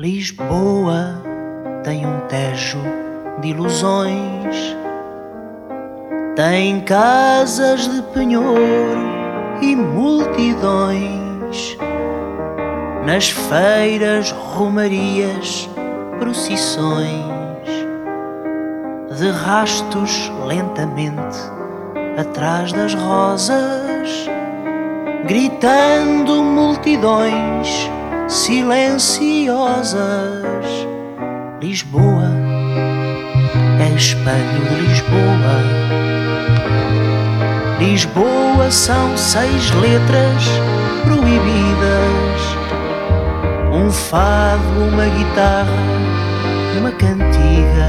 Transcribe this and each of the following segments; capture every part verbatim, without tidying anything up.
Lisboa tem um tejo de ilusões, tem casas de penhor e multidões, nas feiras, romarias, procissões, de rastos lentamente atrás das rosas, gritando multidões silenciosas. Lisboa é espelho de Lisboa. Lisboa são seis letras proibidas, um fado, uma guitarra, uma cantiga,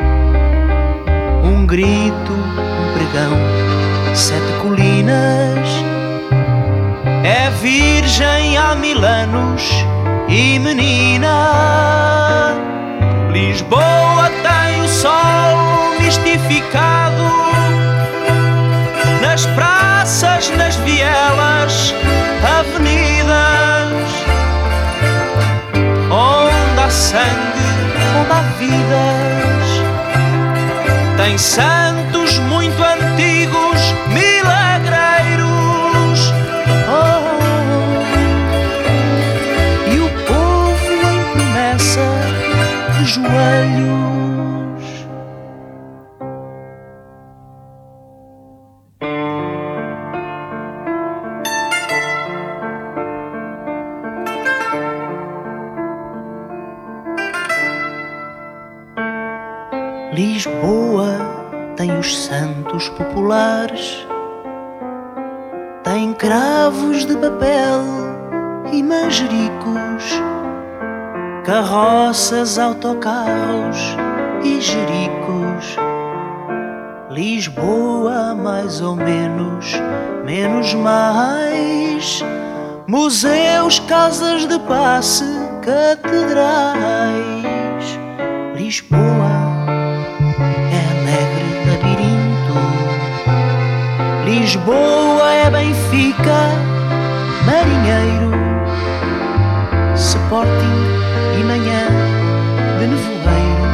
um grito, um pregão, sete colinas. É virgem há mil anos e menina. Lisboa tem o sol mistificado, nas praças, nas vielas, avenidas, onde há sangue, onde há vidas. Tem santos muito antigos, milagreiros, oh, e o povo em promessa de joelhos. Lisboa tem os santos populares, tem cravos de papel e manjericos, carroças, autocarros e jericos. Lisboa, mais ou menos, menos mais, museus, casas de passe, catedrais. Lisboa Lisboa é Benfica, Marinheiro, Sporting e manhã de nevoeiro.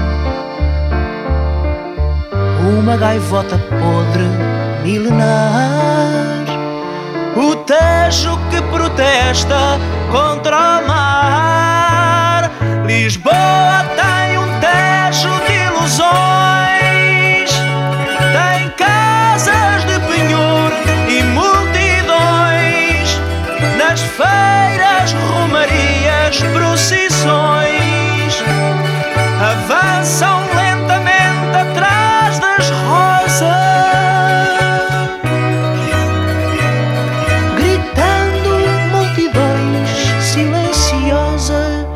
Uma gaivota podre milenar, o Tejo que protesta contra o mar. Lisboa tem um Tejo de ilusões, tem casas de penhor e multidões, nas feiras, romarias, procissões, avançam lentamente atrás das rosas, gritando multidões silenciosas.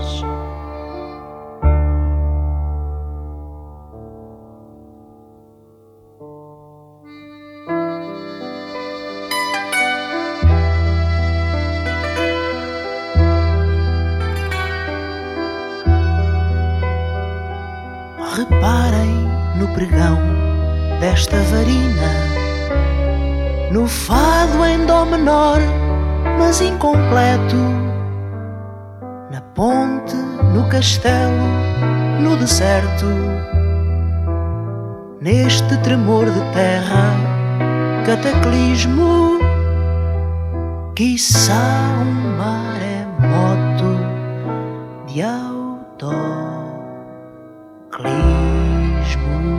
Reparem no pregão desta varina, no fado em dó menor, mas incompleto, na ponte, no castelo, no deserto, neste tremor de terra, cataclismo, quiçá um maremoto de autoclismo.